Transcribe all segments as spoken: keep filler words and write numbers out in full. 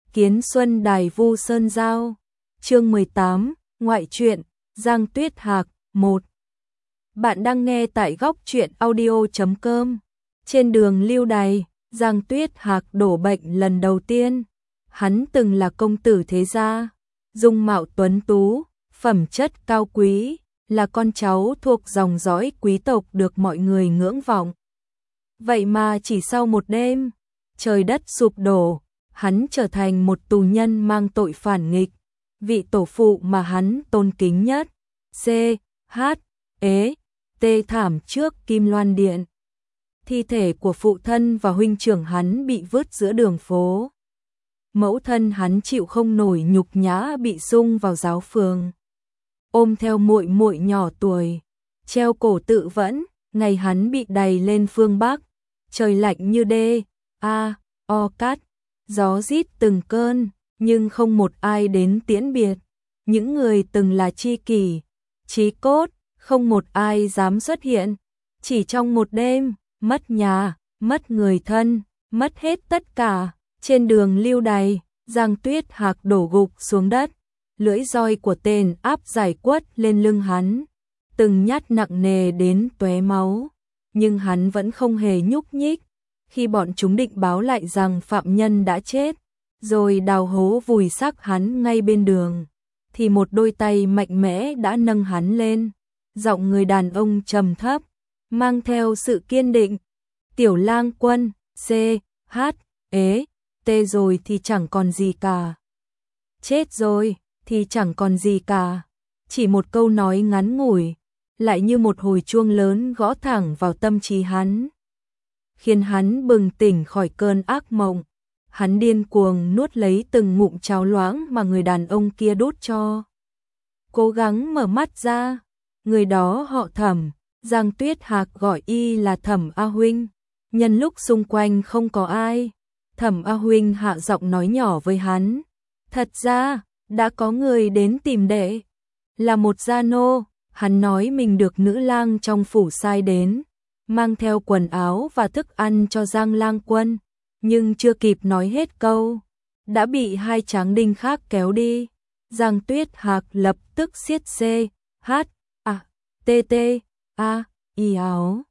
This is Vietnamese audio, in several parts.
Kiến Xuân Đài Vu Sơn Giao. Chương mười tám, Ngoại truyện, Giang Tuyết Hạc, một. Bạn đang nghe tại góc truyện audio chấm com. Trên đường lưu đày, Giang Tuyết Hạc đổ bệnh lần đầu tiên. Hắn từng là công tử thế gia, dung mạo tuấn tú, phẩm chất cao quý, là con cháu thuộc dòng dõi quý tộc được mọi người ngưỡng vọng. Vậy mà chỉ sau một đêm, trời đất sụp đổ, hắn trở thành một tù nhân mang tội phản nghịch. Vị tổ phụ mà hắn tôn kính nhất, C, H, ế, T thảm trước Kim Loan Điện. Thi thể của phụ thân và huynh trưởng hắn bị vứt giữa đường phố. Mẫu thân hắn chịu không nổi nhục nhã bị xung vào giáo phường. Ôm theo muội muội nhỏ tuổi, treo cổ tự vẫn, ngày hắn bị đày lên phương Bắc. Trời lạnh như đê, a, o cát, gió rít từng cơn, nhưng không một ai đến tiễn biệt. Những người từng là tri kỷ, chí cốt, không một ai dám xuất hiện. Chỉ trong một đêm, mất nhà, mất người thân, mất hết tất cả. Trên đường lưu đày, Giang Tuyết Hạc đổ gục xuống đất. Lưỡi roi của tên áp giải quất lên lưng hắn, từng nhát nặng nề đến tóe máu. Nhưng hắn vẫn không hề nhúc nhích. Khi bọn chúng định báo lại rằng phạm nhân đã chết, rồi đào hố vùi xác hắn ngay bên đường, thì một đôi tay mạnh mẽ đã nâng hắn lên. Giọng người đàn ông trầm thấp, mang theo sự kiên định. Tiểu Lang Quân, C, H, ế, T rồi thì chẳng còn gì cả. Chết rồi thì chẳng còn gì cả. Chỉ một câu nói ngắn ngủi, lại như một hồi chuông lớn gõ thẳng vào tâm trí hắn, khiến hắn bừng tỉnh khỏi cơn ác mộng. Hắn điên cuồng nuốt lấy từng ngụm cháo loãng mà người đàn ông kia đút cho. Cố gắng mở mắt ra, người đó họ Thẩm, Giang Tuyết Hạc gọi y là Thẩm A Huynh. Nhân lúc xung quanh không có ai, Thẩm A Huynh hạ giọng nói nhỏ với hắn. Thật ra, đã có người đến tìm đệ, là một gia nô. Hắn nói mình được nữ lang trong phủ sai đến, mang theo quần áo và thức ăn cho Giang Lang Quân, nhưng chưa kịp nói hết câu, đã bị hai tráng đinh khác kéo đi. Giang Tuyết Hạc lập tức siết C, H, A, T T, A, y áo.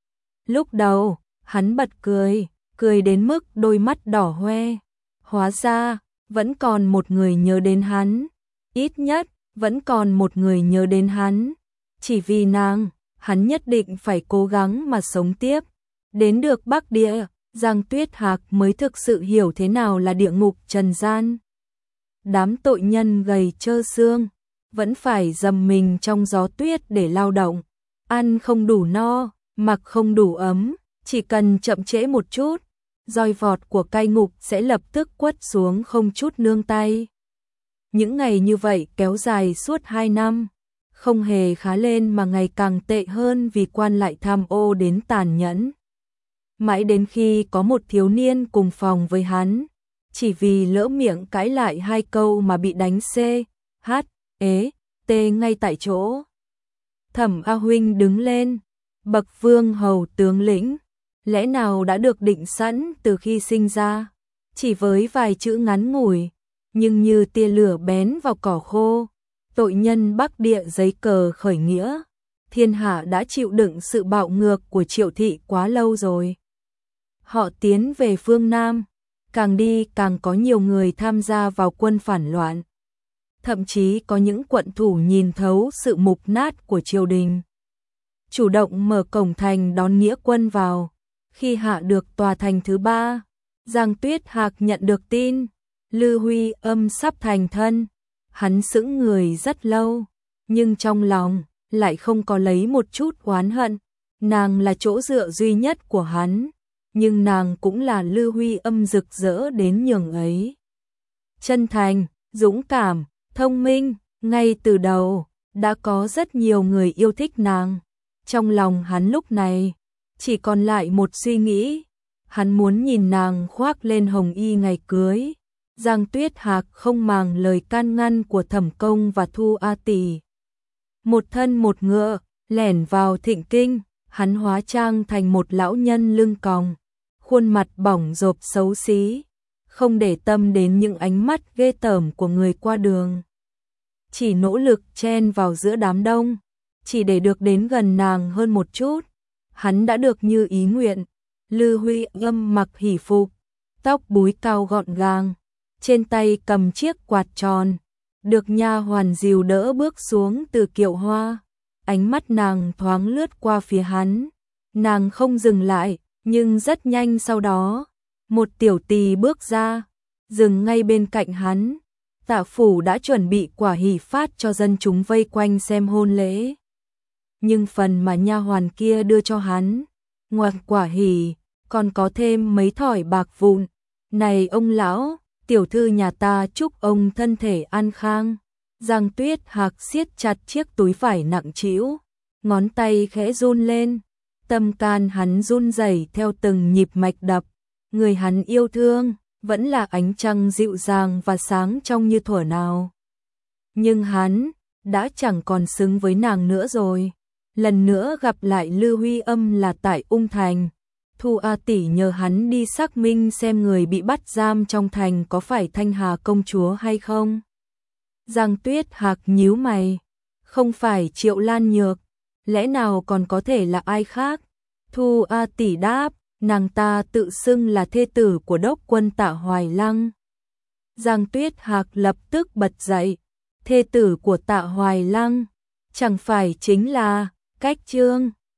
Lúc đầu, hắn bật cười, cười đến mức đôi mắt đỏ hoe. Hóa ra, vẫn còn một người nhớ đến hắn, ít nhất, vẫn còn một người nhớ đến hắn. Chỉ vì nàng, hắn nhất định phải cố gắng mà sống tiếp. Đến được Bắc Địa, Giang Tuyết Hạc mới thực sự hiểu thế nào là địa ngục trần gian. Đám tội nhân gầy trơ xương, vẫn phải dầm mình trong gió tuyết để lao động. Ăn không đủ no, mặc không đủ ấm, chỉ cần chậm trễ một chút, roi vọt của cai ngục sẽ lập tức quất xuống không chút nương tay. Những ngày như vậy kéo dài suốt hai năm. Không hề khá lên mà ngày càng tệ hơn vì quan lại tham ô đến tàn nhẫn. Mãi đến khi có một thiếu niên cùng phòng với hắn, chỉ vì lỡ miệng cãi lại hai câu mà bị đánh C, H, ế, T ngay tại chỗ. Thẩm A Huynh đứng lên, bậc vương hầu tướng lĩnh, lẽ nào đã được định sẵn từ khi sinh ra, chỉ với vài chữ ngắn ngủi, nhưng như tia lửa bén vào cỏ khô. Tội nhân Bắc Địa giấy cờ khởi nghĩa, thiên hạ đã chịu đựng sự bạo ngược của Triệu thị quá lâu rồi. Họ tiến về phương Nam, càng đi càng có nhiều người tham gia vào quân phản loạn. Thậm chí có những quận thủ nhìn thấu sự mục nát của triều đình, chủ động mở cổng thành đón nghĩa quân vào. Khi hạ được tòa thành thứ ba, Giang Tuyết Hạc nhận được tin Lư Huy Âm sắp thành thân. Hắn sững người rất lâu, nhưng trong lòng lại không có lấy một chút oán hận. Nàng là chỗ dựa duy nhất của hắn, nhưng nàng cũng là Lư Huy Âm rực rỡ đến nhường ấy. Chân thành, dũng cảm, thông minh, ngay từ đầu, đã có rất nhiều người yêu thích nàng. Trong lòng hắn lúc này, chỉ còn lại một suy nghĩ. Hắn muốn nhìn nàng khoác lên hồng y ngày cưới. Giang Tuyết Hạc không màng lời can ngăn của Thẩm Công và Thu A Tỷ. Một thân một ngựa, lẻn vào Thịnh Kinh, hắn hóa trang thành một lão nhân lưng còng, khuôn mặt bỏng rộp xấu xí, không để tâm đến những ánh mắt ghê tởm của người qua đường. Chỉ nỗ lực chen vào giữa đám đông, chỉ để được đến gần nàng hơn một chút. Hắn đã được như ý nguyện. Lư Huy Âm mặc hỷ phục, tóc búi cao gọn gàng, trên tay cầm chiếc quạt tròn, được nha hoàn dìu đỡ bước xuống từ kiệu hoa. Ánh mắt nàng thoáng lướt qua phía hắn, nàng không dừng lại, nhưng rất nhanh sau đó, một tiểu tỳ bước ra, dừng ngay bên cạnh hắn. Tạ phủ đã chuẩn bị quả hỷ phát cho dân chúng vây quanh xem hôn lễ. Nhưng phần mà nha hoàn kia đưa cho hắn, ngoài quả hỷ, còn có thêm mấy thỏi bạc vụn. Này ông lão, tiểu thư nhà ta chúc ông thân thể an khang. Giang Tuyết Hạc siết chặt chiếc túi vải nặng trĩu, ngón tay khẽ run lên, tâm can hắn run rẩy theo từng nhịp mạch đập. Người hắn yêu thương vẫn là ánh trăng dịu dàng và sáng trong như thuở nào. Nhưng hắn đã chẳng còn xứng với nàng nữa rồi. Lần nữa gặp lại Lư Huy Âm là tại Ung Thành. Thu A tỷ nhờ hắn đi xác minh xem người bị bắt giam trong thành có phải Thanh Hà công chúa hay không. Giang Tuyết Hạc nhíu mày, không phải Triệu Lan Nhược, lẽ nào còn có thể là ai khác? Thu A tỷ đáp, nàng ta tự xưng là thê tử của đốc quân Tạ Hoài Lăng. Giang Tuyết Hạc lập tức bật dậy, thê tử của Tạ Hoài Lăng, chẳng phải chính là Cách Trương.